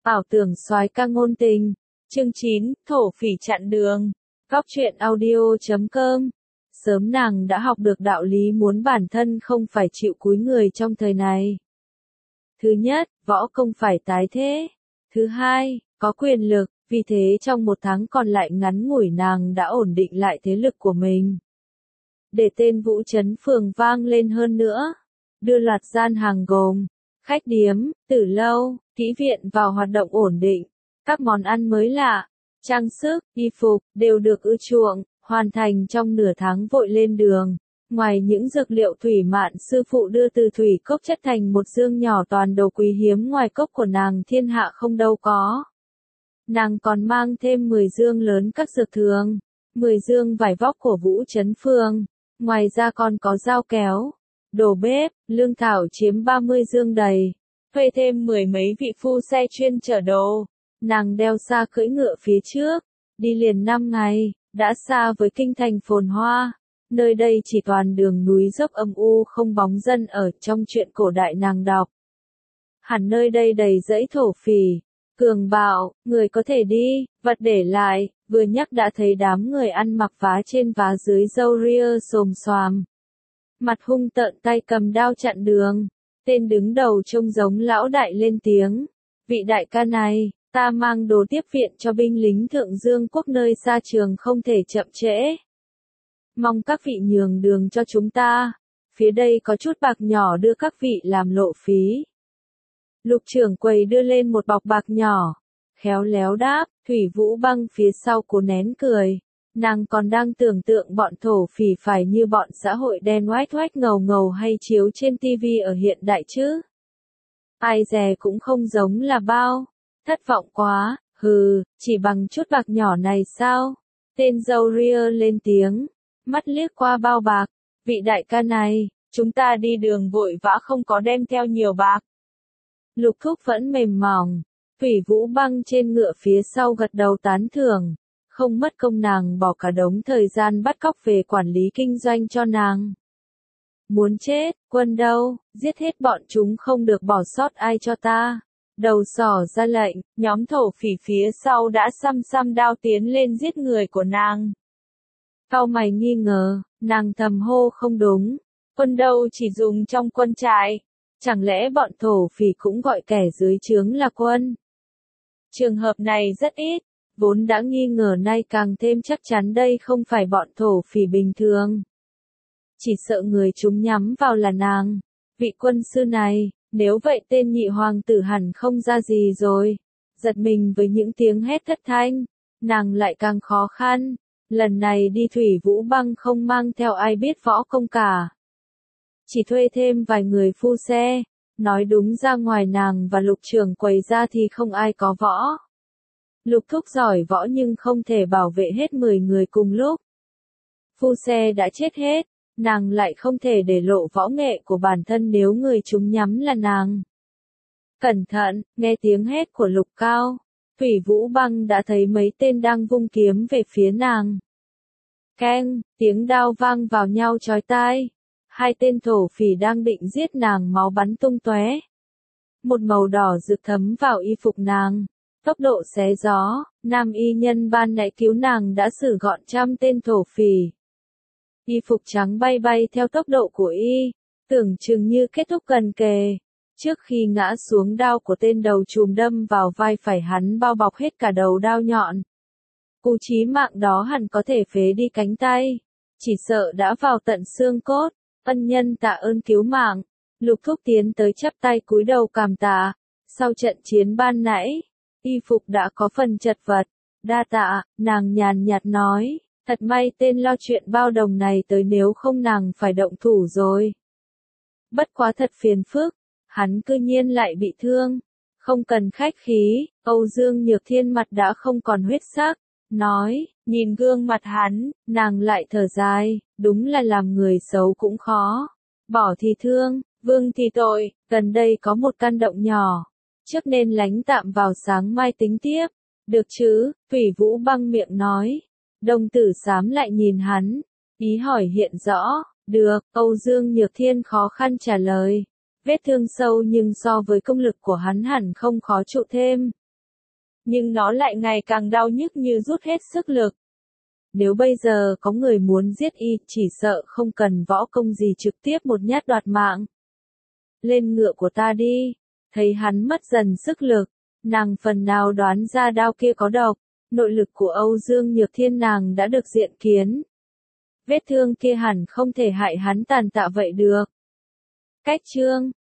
Ảo tưởng soái ca ngôn tình. Chương 9, thổ phỉ chặn đường. Góc truyện audio.com. Sớm nàng đã học được đạo lý muốn bản thân không phải chịu cúi người trong thời này. Thứ nhất, võ công phải tái thế. Thứ hai, có quyền lực, vì thế trong một tháng còn lại ngắn ngủi nàng đã ổn định lại thế lực của mình. Để tên Vũ Trấn Phường vang lên hơn nữa. Đưa loạt gian hàng gồm khách điếm, tử lâu, kỹ viện vào hoạt động ổn định. Các món ăn mới lạ, trang sức, y phục, đều được ưa chuộng, hoàn thành trong nửa tháng vội lên đường. Ngoài những dược liệu thủy mạn sư phụ đưa từ thủy cốc chất thành một dương nhỏ toàn đồ quý hiếm ngoài cốc của nàng thiên hạ không đâu có. Nàng còn mang thêm 10 dương lớn các dược thường, 10 dương vải vóc của Vũ Trấn Phường. Ngoài ra còn có dao kéo, đồ bếp, lương thảo chiếm 30 dương đầy. Thuê thêm 10 mấy vị phu xe chuyên chở đồ. Nàng đeo xa cưỡi ngựa phía trước, đi liền 5 ngày, đã xa với kinh thành phồn hoa. Nơi đây chỉ toàn đường núi dốc âm u không bóng dân ở trong truyện cổ đại nàng đọc. Hẳn nơi đây đầy dãy thổ phỉ, cường bạo, người có thể đi, vật để lại, vừa nhắc đã thấy đám người ăn mặc vá trên vá dưới râu ria xồm xoàm. Mặt hung tợn tay cầm đao chặn đường, tên đứng đầu trông giống lão đại lên tiếng. Vị đại ca này, ta mang đồ tiếp viện cho binh lính Thượng Dương quốc nơi xa trường không thể chậm trễ. Mong các vị nhường đường cho chúng ta, phía đây có chút bạc nhỏ đưa các vị làm lộ phí. Lục trưởng quầy đưa lên một bọc bạc nhỏ, khéo léo đáp, Thủy Vũ Băng phía sau cố nén cười. Nàng còn đang tưởng tượng bọn thổ phỉ phải như bọn xã hội đen oách oách ngầu ngầu hay chiếu trên tivi ở hiện đại chứ. Ai dè cũng không giống là bao. Thất vọng quá, hừ, chỉ bằng chút bạc nhỏ này sao? Tên râu ria lên tiếng, mắt liếc qua bao bạc. Vị đại ca này, chúng ta đi đường vội vã không có đem theo nhiều bạc. Lục Thúc vẫn mềm mỏng. Thủy Vũ Băng trên ngựa phía sau gật đầu tán thưởng. Không mất công nàng bỏ cả đống thời gian bắt cóc về quản lý kinh doanh cho nàng. Muốn chết, quân đâu, giết hết bọn chúng không được bỏ sót ai cho ta. Đầu sỏ ra lệnh, nhóm thổ phỉ phía sau đã xăm đao tiến lên giết người của nàng. Cau mày nghi ngờ, nàng thầm hô không đúng, quân đâu chỉ dùng trong quân trại, chẳng lẽ bọn thổ phỉ cũng gọi kẻ dưới trướng là quân? Trường hợp này rất ít. Vốn đã nghi ngờ nay càng thêm chắc chắn đây không phải bọn thổ phỉ bình thường. Chỉ sợ người chúng nhắm vào là nàng, vị quân sư này, nếu vậy tên nhị hoàng tử hẳn không ra gì rồi. Giật mình với những tiếng hét thất thanh, nàng lại càng khó khăn, lần này đi Thủy Vũ Băng không mang theo ai biết võ công cả. Chỉ thuê thêm vài người phu xe, nói đúng ra ngoài nàng và Lục trưởng quầy ra thì không ai có võ. Lục Thúc giỏi võ nhưng không thể bảo vệ hết 10 người cùng lúc. Phu xe đã chết hết, nàng lại không thể để lộ võ nghệ của bản thân nếu người chúng nhắm là nàng. Cẩn thận, nghe tiếng hét của Lục Cao, Thủy Vũ Băng đã thấy mấy tên đang vung kiếm về phía nàng. Keng, tiếng đao vang vào nhau chói tai. Hai tên thổ phỉ đang định giết nàng máu bắn tung tóe. Một màu đỏ rực thấm vào y phục nàng. Tốc độ xé gió, nam y nhân ban nãy cứu nàng đã xử gọn trăm tên thổ phỉ. Y phục trắng bay bay theo tốc độ của y, tưởng chừng như kết thúc gần kề. Trước khi ngã xuống đao của tên đầu chùm đâm vào vai phải hắn bao bọc hết cả đầu đao nhọn. Cú chí mạng đó hẳn có thể phế đi cánh tay, chỉ sợ đã vào tận xương cốt. Ân nhân tạ ơn cứu mạng. Lục Thúc tiến tới chắp tay cúi đầu cảm tạ. Sau trận chiến ban nãy, y phục đã có phần chật vật. Đa tạ, nàng nhàn nhạt nói, thật may tên lo chuyện bao đồng này tới nếu không nàng phải động thủ rồi. Bất quá thật phiền phức, hắn cư nhiên lại bị thương. Không cần khách khí, Âu Dương Nhược Thiên mặt đã không còn huyết sắc, nói, nhìn gương mặt hắn, nàng lại thở dài, đúng là làm người xấu cũng khó. Bỏ thì thương, vương thì tội, gần đây có một căn động nhỏ. Trước nên lánh tạm vào sáng mai tính tiếp. Được chứ, Thủy Vũ Băng miệng nói. Đồng tử xám lại nhìn hắn. Ý hỏi hiện rõ. Được, Âu Dương Nhược Thiên khó khăn trả lời. Vết thương sâu nhưng so với công lực của hắn hẳn không khó trụ thêm. nhưng nó lại ngày càng đau nhức như rút hết sức lực. Nếu bây giờ có người muốn giết y, chỉ sợ không cần võ công gì trực tiếp một nhát đoạt mạng. Lên ngựa của ta đi. Thấy hắn mất dần sức lực, nàng phần nào đoán ra đao kia có độc, nội lực của Âu Dương Nhược Thiên nàng đã được diện kiến. Vết thương kia hẳn không thể hại hắn tàn tạ vậy được. Cách chương